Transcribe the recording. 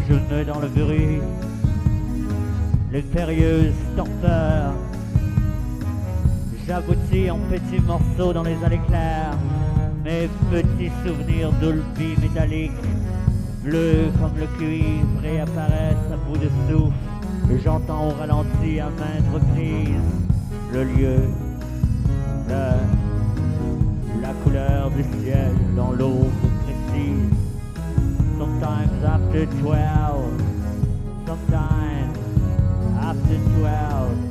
je mets dans le bruit les périlleuses torpeurs. J'aboutis en petits morceaux dans les allées claires mes petits souvenirs d'Olby métallique, bleus comme le cuivre, réapparaissent à bout de souffle. Et j'entends au ralenti à maintes reprises le lieu, l'heure, la couleur du ciel dans l'aube précise. Sometimes after 12, sometimes after 12.